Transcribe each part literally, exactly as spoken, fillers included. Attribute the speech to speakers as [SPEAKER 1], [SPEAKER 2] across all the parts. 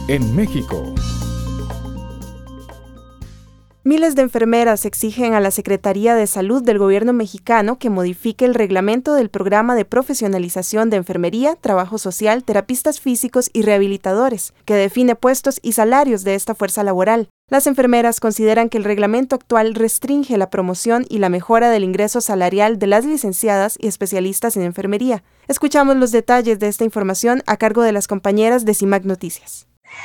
[SPEAKER 1] en México.
[SPEAKER 2] Miles de enfermeras exigen a la Secretaría de Salud del gobierno mexicano que modifique el reglamento del programa de profesionalización de enfermería, trabajo social, terapistas físicos y rehabilitadores, que define puestos y salarios de esta fuerza laboral. Las enfermeras consideran que el reglamento actual restringe la promoción y la mejora del ingreso salarial de las licenciadas y especialistas en enfermería. Escuchamos los detalles de esta información a cargo de las compañeras de CIMAC Noticias.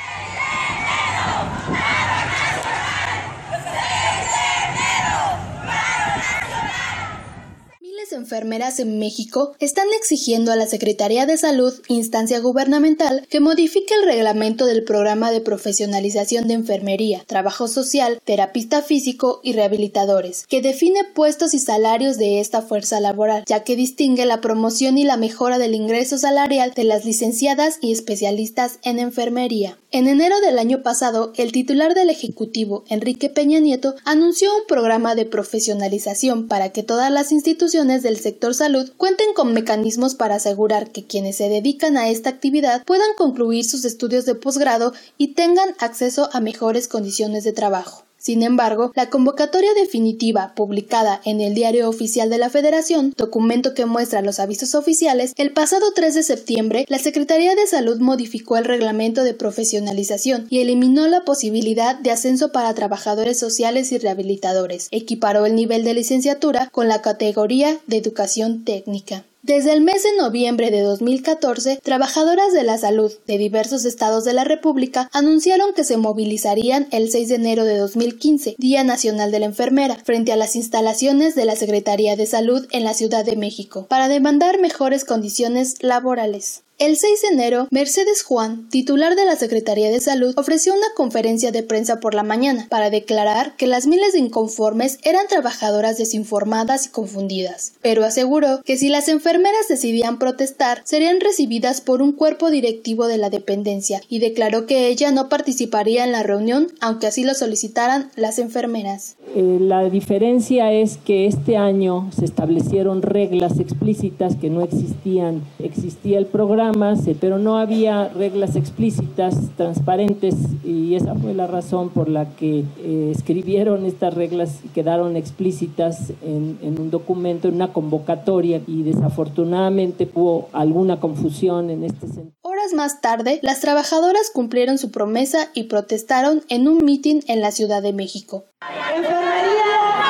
[SPEAKER 3] Enfermeras en México están exigiendo a la Secretaría de Salud, instancia gubernamental, que modifique el reglamento del programa de profesionalización de enfermería, trabajo social, terapista físico y rehabilitadores, que define puestos y salarios de esta fuerza laboral, ya que distingue la promoción y la mejora del ingreso salarial de las licenciadas y especialistas en enfermería. En enero del año pasado, el titular del Ejecutivo, Enrique Peña Nieto, anunció un programa de profesionalización para que todas las instituciones del sector salud cuenten con mecanismos para asegurar que quienes se dedican a esta actividad puedan concluir sus estudios de posgrado y tengan acceso a mejores condiciones de trabajo. Sin embargo, la convocatoria definitiva, publicada en el Diario Oficial de la Federación, documento que muestra los avisos oficiales, el pasado tres de septiembre, la Secretaría de Salud modificó el reglamento de profesionalización y eliminó la posibilidad de ascenso para trabajadores sociales y rehabilitadores. Equiparó el nivel de licenciatura con la categoría de educación técnica. Desde el mes de noviembre de dos mil catorce, trabajadoras de la salud de diversos estados de la República anunciaron que se movilizarían el seis de enero de dos mil quince, Día Nacional de la Enfermera, frente a las instalaciones de la Secretaría de Salud en la Ciudad de México, para demandar mejores condiciones laborales. El seis de enero, Mercedes Juan, titular de la Secretaría de Salud, ofreció una conferencia de prensa por la mañana para declarar que las miles de inconformes eran trabajadoras desinformadas y confundidas, pero aseguró que si las enfermeras decidían protestar, serían recibidas por un cuerpo directivo de la dependencia y declaró que ella no participaría en la reunión aunque así lo solicitaran las enfermeras.
[SPEAKER 4] Eh, la diferencia es que este año se establecieron reglas explícitas que no existían. Existía el programa, pero no había reglas explícitas, transparentes, y esa fue la razón por la que eh, escribieron estas reglas y quedaron explícitas en, en un documento, en una convocatoria, y desafortunadamente hubo alguna confusión en este sentido.
[SPEAKER 3] Horas más tarde, las trabajadoras cumplieron su promesa y protestaron en un mitin en la Ciudad de México.
[SPEAKER 5] Enfermería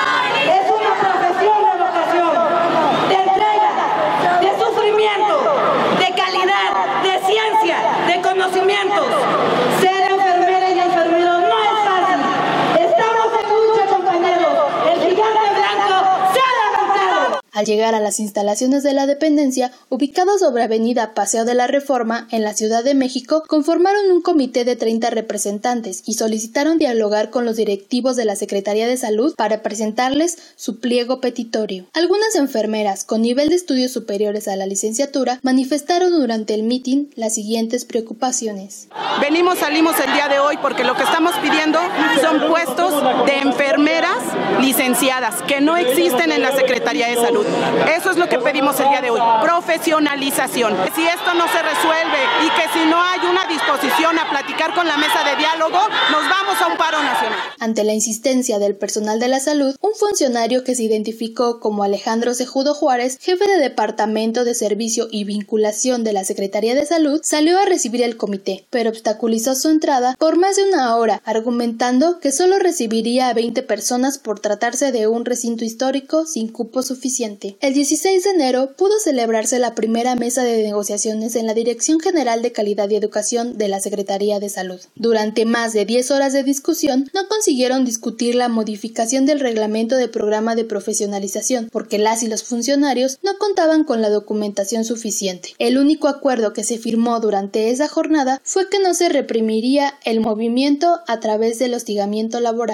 [SPEAKER 5] es una profesión de vocación, de entrega, de sufrimiento, de calidad, de ciencia, de conocimientos. Ser enfermera y enfermero no es fácil. Estamos en lucha, compañeros. El gigante blanco se ha levantado.
[SPEAKER 3] Al llegar a las instalaciones de la dependencia, ubicadas sobre Avenida Paseo de la Reforma, en la Ciudad de México, conformaron un comité de treinta representantes y solicitaron dialogar con los directivos de la Secretaría de Salud para presentarles su pliego petitorio. Algunas enfermeras con nivel de estudios superiores a la licenciatura manifestaron durante el mitin las siguientes preocupaciones.
[SPEAKER 6] Venimos, salimos el día de hoy porque lo que estamos pidiendo son puestos de enfermeras licenciadas que no existen en la Secretaría de Salud. Eso es lo que pedimos el día de hoy, profesionalización. Si esto no se resuelve y que si no hay una disposición a platicar con la mesa de diálogo, nos vamos a un paro nacional.
[SPEAKER 3] Ante la insistencia del personal de la salud, un funcionario que se identificó como Alejandro Cejudo Juárez, jefe de Departamento de Servicio y Vinculación de la Secretaría de Salud, salió a recibir el comité, pero obstaculizó su entrada por más de una hora, argumentando que solo recibiría a veinte personas por tratarse de un recinto histórico sin cupo suficiente. El dieciséis de enero pudo celebrarse la primera mesa de negociaciones en la Dirección General de Calidad y Educación de la Secretaría de Salud. Durante más de diez horas de discusión, no consiguieron discutir la modificación del reglamento de programa de profesionalización, porque las y los funcionarios no contaban con la documentación suficiente. El único acuerdo que se firmó durante esa jornada fue que no se reprimiría el movimiento a través del hostigamiento laboral.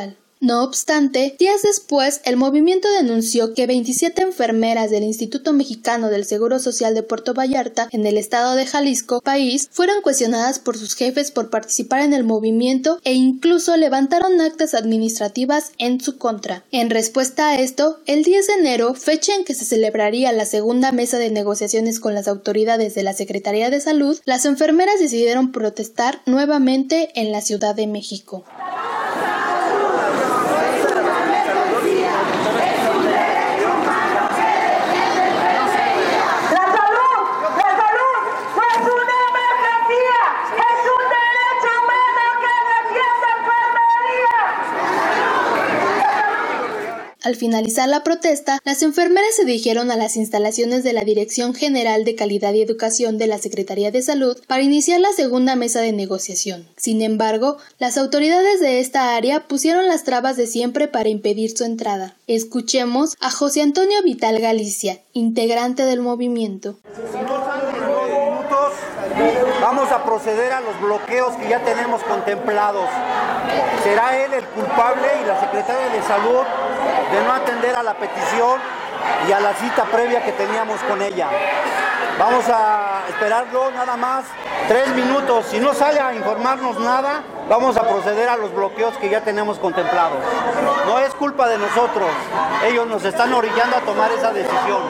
[SPEAKER 3] No obstante, días después, el movimiento denunció que veintisiete enfermeras del Instituto Mexicano del Seguro Social de Puerto Vallarta, en el estado de Jalisco, país, fueron cuestionadas por sus jefes por participar en el movimiento e incluso levantaron actas administrativas en su contra. En respuesta a esto, el diez de enero, fecha en que se celebraría la segunda mesa de negociaciones con las autoridades de la Secretaría de Salud, las enfermeras decidieron protestar nuevamente en la Ciudad de México. Al finalizar la protesta, las enfermeras se dirigieron a las instalaciones de la Dirección General de Calidad y Educación de la Secretaría de Salud para iniciar la segunda mesa de negociación. Sin embargo, las autoridades de esta área pusieron las trabas de siempre para impedir su entrada. Escuchemos a José Antonio Vital Galicia, integrante del movimiento.
[SPEAKER 1] Vamos a proceder a los bloqueos que ya tenemos contemplados. Será él el culpable y la Secretaria de Salud de no atender a la petición y a la cita previa que teníamos con ella. Vamos a esperarlo nada más tres minutos. Si no sale a informarnos nada, vamos a proceder a los bloqueos que ya tenemos contemplados. No es culpa de nosotros. Ellos nos están orillando a tomar esa decisión.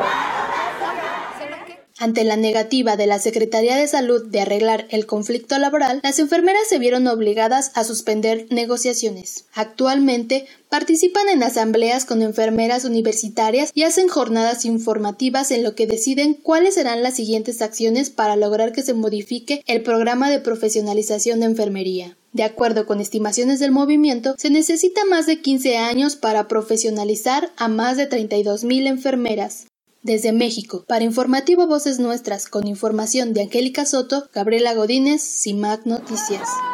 [SPEAKER 3] Ante la negativa de la Secretaría de Salud de arreglar el conflicto laboral, las enfermeras se vieron obligadas a suspender negociaciones. Actualmente, participan en asambleas con enfermeras universitarias y hacen jornadas informativas en lo que deciden cuáles serán las siguientes acciones para lograr que se modifique el programa de profesionalización de enfermería. De acuerdo con estimaciones del movimiento, se necesita más de quince años para profesionalizar a más de treinta y dos mil enfermeras. Desde México, para Informativo Voces Nuestras, con información de Angélica Soto, Gabriela Godínez, CIMAC Noticias.